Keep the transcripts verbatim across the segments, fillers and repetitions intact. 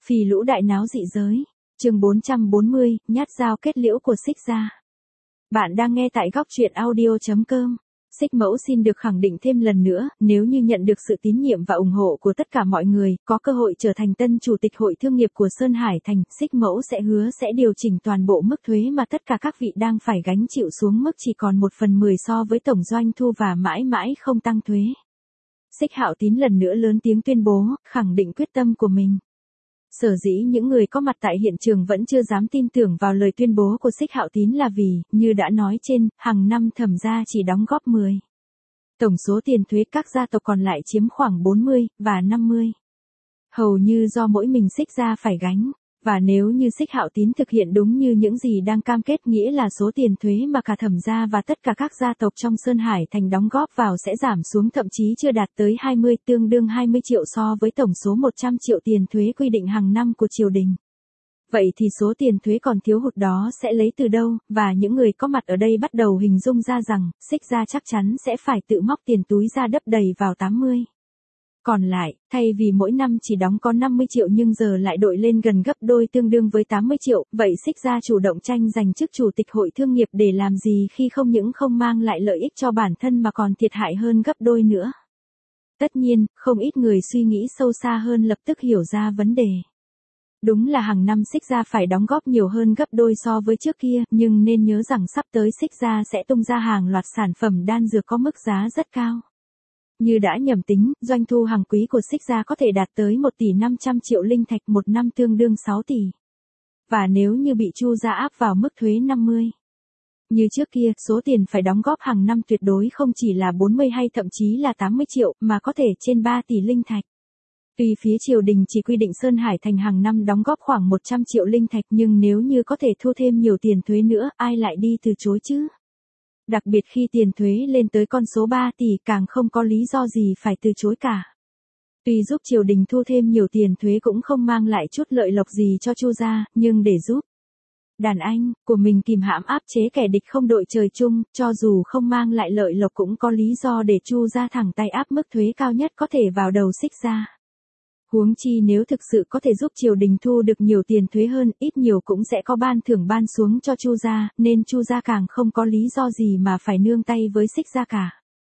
Phì lũ đại náo dị giới. Chương bốn trăm bốn mươi, nhát dao kết liễu của Xích Gia. Bạn đang nghe tại góc truyện audio chấm com. Xích Mẫu xin được khẳng định thêm lần nữa, nếu như nhận được sự tín nhiệm và ủng hộ của tất cả mọi người, có cơ hội trở thành tân chủ tịch hội thương nghiệp của Sơn Hải Thành, Xích Mẫu sẽ hứa sẽ điều chỉnh toàn bộ mức thuế mà tất cả các vị đang phải gánh chịu xuống mức chỉ còn một phần mười so với tổng doanh thu và mãi mãi không tăng thuế. Xích Hạo Tín lần nữa lớn tiếng tuyên bố, khẳng định quyết tâm của mình. Sở dĩ những người có mặt tại hiện trường vẫn chưa dám tin tưởng vào lời tuyên bố của Xích Hạo Tín là vì, như đã nói trên, hàng năm Thẩm gia chỉ đóng góp mười. Tổng số tiền thuế các gia tộc còn lại chiếm khoảng bốn mươi, và năm mươi. Hầu như do mỗi mình Xích Gia phải gánh. Và nếu như Xích Hạo Tín thực hiện đúng như những gì đang cam kết, nghĩa là số tiền thuế mà cả Thẩm gia và tất cả các gia tộc trong Sơn Hải Thành đóng góp vào sẽ giảm xuống thậm chí chưa đạt tới hai mươi, tương đương hai mươi triệu so với tổng số một trăm triệu tiền thuế quy định hàng năm của triều đình. Vậy thì số tiền thuế còn thiếu hụt đó sẽ lấy từ đâu, và những người có mặt ở đây bắt đầu hình dung ra rằng, Xích Gia chắc chắn sẽ phải tự móc tiền túi ra đắp đầy vào tám mươi. Còn lại, thay vì mỗi năm chỉ đóng có năm mươi triệu nhưng giờ lại đội lên gần gấp đôi tương đương với tám mươi triệu, vậy Xích Gia chủ động tranh giành chức chủ tịch hội thương nghiệp để làm gì khi không những không mang lại lợi ích cho bản thân mà còn thiệt hại hơn gấp đôi nữa. Tất nhiên, không ít người suy nghĩ sâu xa hơn lập tức hiểu ra vấn đề. Đúng là hàng năm Xích Gia phải đóng góp nhiều hơn gấp đôi so với trước kia, nhưng nên nhớ rằng sắp tới Xích Gia sẽ tung ra hàng loạt sản phẩm đan dược có mức giá rất cao. Như đã nhầm tính, doanh thu hàng quý của Xích Gia có thể đạt tới một tỷ năm trăm triệu linh thạch một năm tương đương sáu tỷ. Và nếu như bị Chu gia áp vào mức thuế năm mươi. Như trước kia, số tiền phải đóng góp hàng năm tuyệt đối không chỉ là bốn mươi hay thậm chí là tám mươi triệu, mà có thể trên ba tỷ linh thạch. Tuy phía triều đình chỉ quy định Sơn Hải Thành hàng năm đóng góp khoảng một trăm triệu linh thạch nhưng nếu như có thể thu thêm nhiều tiền thuế nữa, ai lại đi từ chối chứ? Đặc biệt khi tiền thuế lên tới con số ba tỷ càng không có lý do gì phải từ chối cả. Tuy giúp triều đình thu thêm nhiều tiền thuế cũng không mang lại chút lợi lộc gì cho Chu gia, nhưng để giúp đàn anh của mình kìm hãm áp chế kẻ địch không đội trời chung, cho dù không mang lại lợi lộc cũng có lý do để Chu gia thẳng tay áp mức thuế cao nhất có thể vào đầu Xích Gia. Huống chi nếu thực sự có thể giúp triều đình thu được nhiều tiền thuế hơn, ít nhiều cũng sẽ có ban thưởng ban xuống cho Chu gia, nên Chu gia càng không có lý do gì mà phải nương tay với Xích Gia cả.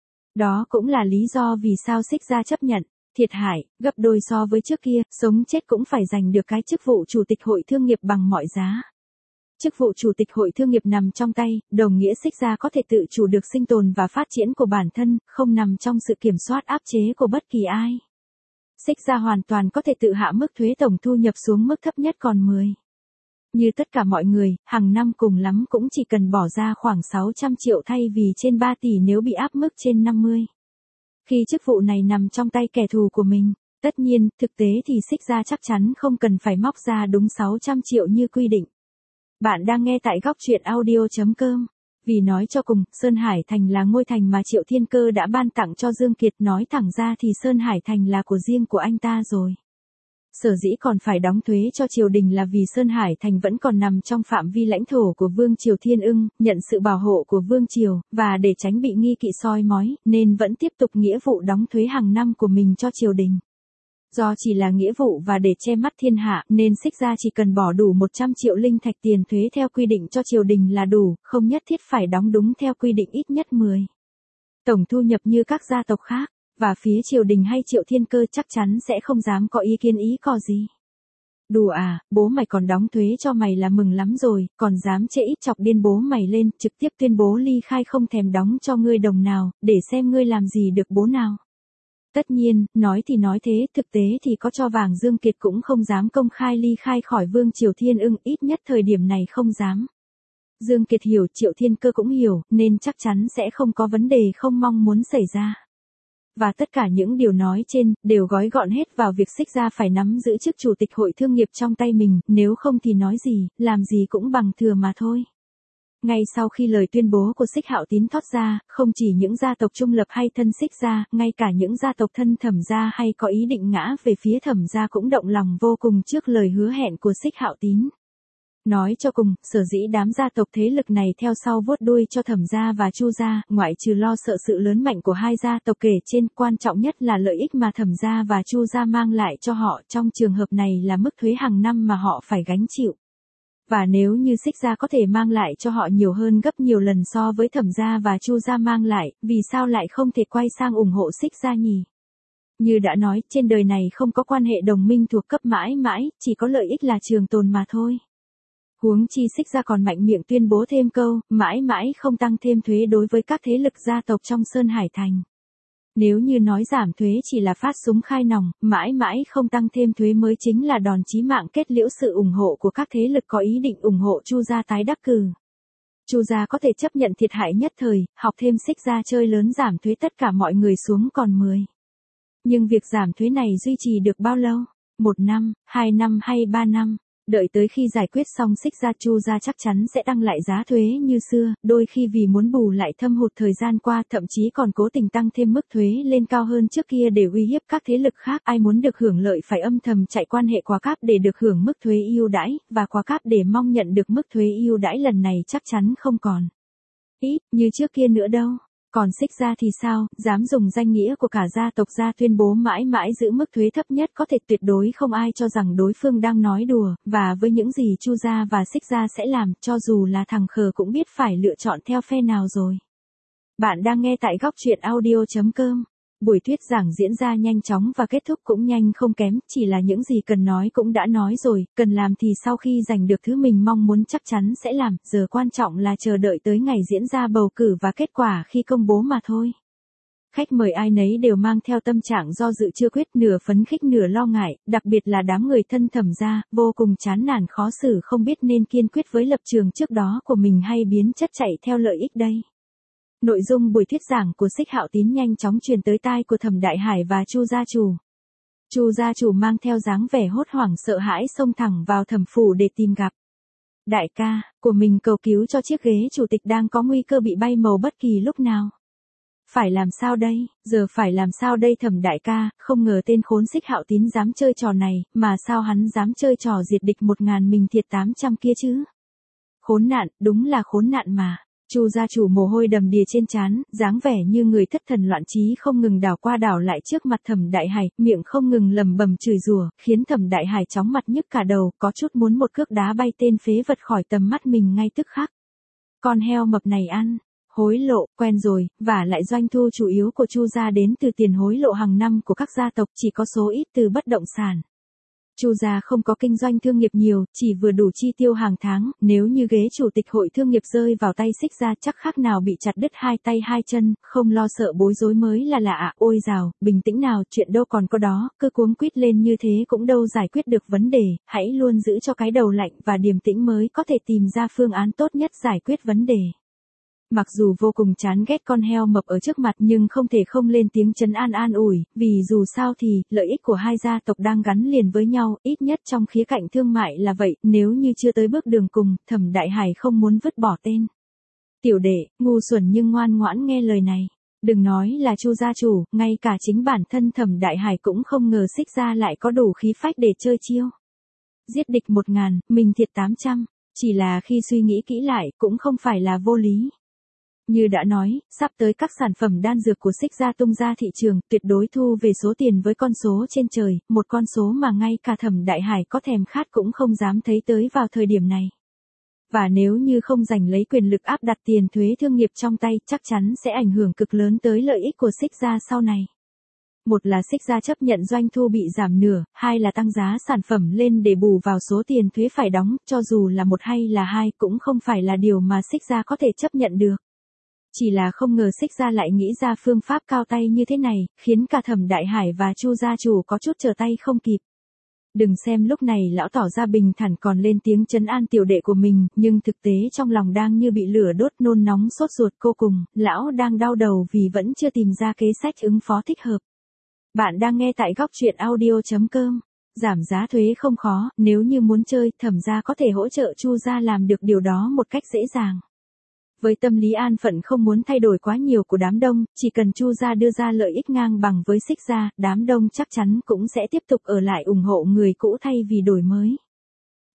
Đó cũng là lý do vì sao Xích Gia chấp nhận thiệt hại gấp đôi so với trước kia, sống chết cũng phải giành được cái chức vụ chủ tịch hội thương nghiệp bằng mọi giá. Chức vụ chủ tịch hội thương nghiệp nằm trong tay, đồng nghĩa Xích Gia có thể tự chủ được sinh tồn và phát triển của bản thân, không nằm trong sự kiểm soát áp chế của bất kỳ ai. Xích Gia hoàn toàn có thể tự hạ mức thuế tổng thu nhập xuống mức thấp nhất còn mười. Như tất cả mọi người, hàng năm cùng lắm cũng chỉ cần bỏ ra khoảng sáu trăm triệu thay vì trên ba tỷ nếu bị áp mức trên năm mươi. Khi chức vụ này nằm trong tay kẻ thù của mình, tất nhiên, thực tế thì Xích Gia chắc chắn không cần phải móc ra đúng sáu trăm triệu như quy định. Bạn đang nghe tại góc truyện audio chấm com. Vì nói cho cùng, Sơn Hải Thành là ngôi thành mà Triệu Thiên Cơ đã ban tặng cho Dương Kiệt, nói thẳng ra thì Sơn Hải Thành là của riêng của anh ta rồi. Sở dĩ còn phải đóng thuế cho triều đình là vì Sơn Hải Thành vẫn còn nằm trong phạm vi lãnh thổ của Vương Triều Thiên Ưng, nhận sự bảo hộ của Vương Triều, và để tránh bị nghi kỵ soi mói, nên vẫn tiếp tục nghĩa vụ đóng thuế hàng năm của mình cho triều đình. Do chỉ là nghĩa vụ và để che mắt thiên hạ nên Xích Gia chỉ cần bỏ đủ một trăm triệu linh thạch tiền thuế theo quy định cho triều đình là đủ, không nhất thiết phải đóng đúng theo quy định ít nhất mười. Tổng thu nhập như các gia tộc khác, và phía triều đình hay Triệu Thiên Cơ chắc chắn sẽ không dám có ý kiến ý cò gì. Đùa à, bố mày còn đóng thuế cho mày là mừng lắm rồi, còn dám chê ít chọc điên bố mày lên, trực tiếp tuyên bố ly khai không thèm đóng cho ngươi đồng nào, để xem ngươi làm gì được bố nào. Tất nhiên, nói thì nói thế, thực tế thì có cho vàng Dương Kiệt cũng không dám công khai ly khai khỏi Vương Triều Thiên Ưng, ít nhất thời điểm này không dám. Dương Kiệt hiểu, Triệu Thiên Cơ cũng hiểu, nên chắc chắn sẽ không có vấn đề không mong muốn xảy ra. Và tất cả những điều nói trên, đều gói gọn hết vào việc Xích Gia phải nắm giữ chức chủ tịch hội thương nghiệp trong tay mình, nếu không thì nói gì, làm gì cũng bằng thừa mà thôi. Ngay sau khi lời tuyên bố của Xích Hạo Tín thoát ra, không chỉ những gia tộc trung lập hay thân Xích Gia, ngay cả những gia tộc thân Thẩm gia hay có ý định ngã về phía Thẩm gia cũng động lòng vô cùng trước lời hứa hẹn của Xích Hạo Tín. Nói cho cùng, sở dĩ đám gia tộc thế lực này theo sau vuốt đuôi cho Thẩm gia và Chu gia, ngoại trừ lo sợ sự lớn mạnh của hai gia tộc kể trên, quan trọng nhất là lợi ích mà Thẩm gia và Chu gia mang lại cho họ, trong trường hợp này là mức thuế hàng năm mà họ phải gánh chịu. Và nếu như Xích gia có thể mang lại cho họ nhiều hơn gấp nhiều lần so với Thẩm gia và Chu gia mang lại, vì sao lại không thể quay sang ủng hộ Xích gia nhỉ? Như đã nói, trên đời này không có quan hệ đồng minh thuộc cấp mãi mãi, chỉ có lợi ích là trường tồn mà thôi. Huống chi Xích gia còn mạnh miệng tuyên bố thêm câu, mãi mãi không tăng thêm thuế đối với các thế lực gia tộc trong Sơn Hải Thành. Nếu như nói giảm thuế chỉ là phát súng khai nòng, mãi mãi không tăng thêm thuế mới chính là đòn chí mạng kết liễu sự ủng hộ của các thế lực có ý định ủng hộ Chu gia tái đắc cử. Chu gia có thể chấp nhận thiệt hại nhất thời, học thêm Xích gia chơi lớn giảm thuế tất cả mọi người xuống còn mười. Nhưng việc giảm thuế này duy trì được bao lâu? Một năm, hai năm hay ba năm? Đợi tới khi giải quyết xong Xích gia, Chu gia chắc chắn sẽ tăng lại giá thuế như xưa, đôi khi vì muốn bù lại thâm hụt thời gian qua, thậm chí còn cố tình tăng thêm mức thuế lên cao hơn trước kia để uy hiếp các thế lực khác. Ai muốn được hưởng lợi phải âm thầm chạy quan hệ quá cáp để được hưởng mức thuế ưu đãi, và quá cáp để mong nhận được mức thuế ưu đãi lần này chắc chắn không còn ít như trước kia nữa đâu. Còn Xích gia thì sao, dám dùng danh nghĩa của cả gia tộc ra tuyên bố mãi mãi giữ mức thuế thấp nhất có thể, tuyệt đối không ai cho rằng đối phương đang nói đùa, và với những gì Chu gia và Xích gia sẽ làm, cho dù là thằng khờ cũng biết phải lựa chọn theo phe nào rồi. Bạn đang nghe tại góc truyện audio chấm com. Buổi thuyết giảng diễn ra nhanh chóng và kết thúc cũng nhanh không kém, chỉ là những gì cần nói cũng đã nói rồi, cần làm thì sau khi giành được thứ mình mong muốn chắc chắn sẽ làm, giờ quan trọng là chờ đợi tới ngày diễn ra bầu cử và kết quả khi công bố mà thôi. Khách mời ai nấy đều mang theo tâm trạng do dự chưa quyết, nửa phấn khích nửa lo ngại, đặc biệt là đám người thân Thẩm gia, vô cùng chán nản khó xử không biết nên kiên quyết với lập trường trước đó của mình hay biến chất chạy theo lợi ích đây. Nội dung buổi thuyết giảng của Xích Hạo Tín nhanh chóng truyền tới tai của Thẩm Đại Hải và Chu gia chủ. Chu gia chủ mang theo dáng vẻ hốt hoảng sợ hãi xông thẳng vào Thẩm phủ để tìm gặp đại ca của mình, cầu cứu cho chiếc ghế chủ tịch đang có nguy cơ bị bay màu bất kỳ lúc nào. Phải làm sao đây, giờ phải làm sao đây Thẩm đại ca, không ngờ tên khốn Xích Hạo Tín dám chơi trò này, mà sao hắn dám chơi trò diệt địch một ngàn mình thiệt tám trăm kia chứ? Khốn nạn, đúng là khốn nạn mà. Chu gia chủ mồ hôi đầm đìa trên trán, dáng vẻ như người thất thần loạn trí không ngừng đảo qua đảo lại trước mặt Thẩm Đại Hải, miệng không ngừng lầm bầm chửi rủa, khiến Thẩm Đại Hải chóng mặt nhức cả đầu, có chút muốn một cước đá bay tên phế vật khỏi tầm mắt mình ngay tức khắc. Con heo mập này ăn hối lộ, quen rồi, và lại doanh thu chủ yếu của Chu gia đến từ tiền hối lộ hàng năm của các gia tộc, chỉ có số ít từ bất động sản. Chu gia không có kinh doanh thương nghiệp nhiều, chỉ vừa đủ chi tiêu hàng tháng, nếu như ghế chủ tịch hội thương nghiệp rơi vào tay Xích gia chắc khác nào bị chặt đứt hai tay hai chân, không lo sợ bối rối mới là lạ ạ. Ôi dào, bình tĩnh nào, chuyện đâu còn có đó, cứ cuống quýt lên như thế cũng đâu giải quyết được vấn đề, hãy luôn giữ cho cái đầu lạnh và điềm tĩnh mới có thể tìm ra phương án tốt nhất giải quyết vấn đề. Mặc dù vô cùng chán ghét con heo mập ở trước mặt nhưng không thể không lên tiếng trấn an an ủi, vì dù sao thì, lợi ích của hai gia tộc đang gắn liền với nhau, ít nhất trong khía cạnh thương mại là vậy, nếu như chưa tới bước đường cùng, Thẩm Đại Hải không muốn vứt bỏ tên. Tiểu đệ, ngu xuẩn nhưng ngoan ngoãn nghe lời này. Đừng nói là Chu gia chủ, ngay cả chính bản thân Thẩm Đại Hải cũng không ngờ Xích gia lại có đủ khí phách để chơi chiêu. Giết địch một ngàn, mình thiệt tám trăm, chỉ là khi suy nghĩ kỹ lại, cũng không phải là vô lý. Như đã nói, sắp tới các sản phẩm đan dược của Xích gia tung ra thị trường, tuyệt đối thu về số tiền với con số trên trời, một con số mà ngay cả Thẩm Đại Hải có thèm khát cũng không dám thấy tới vào thời điểm này. Và nếu như không giành lấy quyền lực áp đặt tiền thuế thương nghiệp trong tay, chắc chắn sẽ ảnh hưởng cực lớn tới lợi ích của Xích gia sau này. Một là Xích gia chấp nhận doanh thu bị giảm nửa, hai là tăng giá sản phẩm lên để bù vào số tiền thuế phải đóng, cho dù là một hay là hai cũng không phải là điều mà Xích gia có thể chấp nhận được. Chỉ là không ngờ Xích gia lại nghĩ ra phương pháp cao tay như thế này, khiến cả Thẩm Đại Hải và Chu gia chủ có chút trở tay không kịp. Đừng xem lúc này lão tỏ ra bình thản còn lên tiếng trấn an tiểu đệ của mình, nhưng thực tế trong lòng đang như bị lửa đốt, nôn nóng sốt ruột cô cùng, lão đang đau đầu vì vẫn chưa tìm ra kế sách ứng phó thích hợp. Bạn đang nghe tại góc truyện audio chấm com. Giảm giá thuế không khó, nếu như muốn chơi, Thẩm gia có thể hỗ trợ Chu gia làm được điều đó một cách dễ dàng. Với tâm lý an phận không muốn thay đổi quá nhiều của đám đông, chỉ cần Chu gia đưa ra lợi ích ngang bằng với Xích gia, đám đông chắc chắn cũng sẽ tiếp tục ở lại ủng hộ người cũ thay vì đổi mới.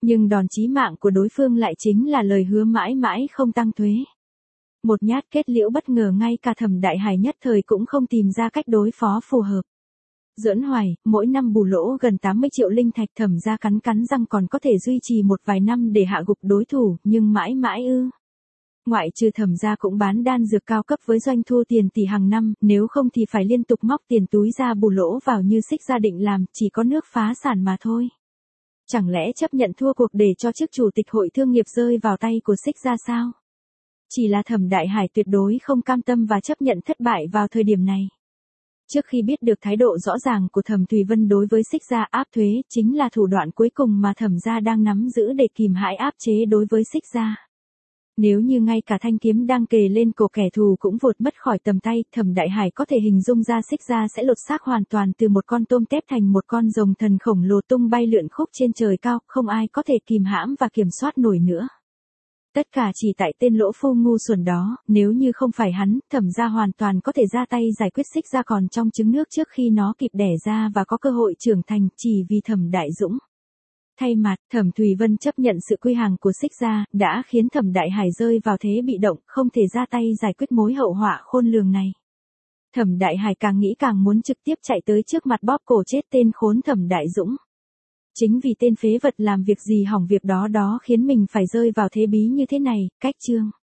Nhưng đòn chí mạng của đối phương lại chính là lời hứa mãi mãi không tăng thuế. Một nhát kết liễu bất ngờ ngay cả Thẩm Đại Hải nhất thời cũng không tìm ra cách đối phó phù hợp. Giỡn hoài, mỗi năm bù lỗ gần tám mươi triệu linh thạch, Thẩm gia cắn cắn răng còn có thể duy trì một vài năm để hạ gục đối thủ, nhưng mãi mãi ư. Ngoại trừ Thẩm gia cũng bán đan dược cao cấp với doanh thu tiền tỷ hàng năm, nếu không thì phải liên tục móc tiền túi ra bù lỗ vào như Xích gia định làm, chỉ có nước phá sản mà thôi. Chẳng lẽ chấp nhận thua cuộc để cho chức chủ tịch hội thương nghiệp rơi vào tay của Xích gia sao? Chỉ là Thẩm Đại Hải tuyệt đối không cam tâm và chấp nhận thất bại vào thời điểm này. Trước khi biết được thái độ rõ ràng của Thẩm Thùy Vân đối với Xích gia, áp thuế chính là thủ đoạn cuối cùng mà Thẩm gia đang nắm giữ để kìm hãm áp chế đối với Xích gia. Nếu như ngay cả thanh kiếm đang kề lên cổ kẻ thù cũng vụt mất khỏi tầm tay, Thẩm Đại Hải có thể hình dung ra Xích gia sẽ lột xác hoàn toàn từ một con tôm tép thành một con rồng thần khổng lồ tung bay lượn khúc trên trời cao, không ai có thể kìm hãm và kiểm soát nổi nữa. Tất cả chỉ tại tên lỗ phu ngu xuẩn đó, nếu như không phải hắn, Thẩm gia hoàn toàn có thể ra tay giải quyết Xích gia còn trong trứng nước trước khi nó kịp đẻ ra và có cơ hội trưởng thành, chỉ vì Thẩm Đại Dũng. Thay mặt, Thẩm Thùy Vân chấp nhận sự quy hàng của Xích gia, đã khiến Thẩm Đại Hải rơi vào thế bị động, không thể ra tay giải quyết mối hậu họa khôn lường này. Thẩm Đại Hải càng nghĩ càng muốn trực tiếp chạy tới trước mặt bóp cổ chết tên khốn Thẩm Đại Dũng. Chính vì tên phế vật làm việc gì hỏng việc đó đó khiến mình phải rơi vào thế bí như thế này, cách chương.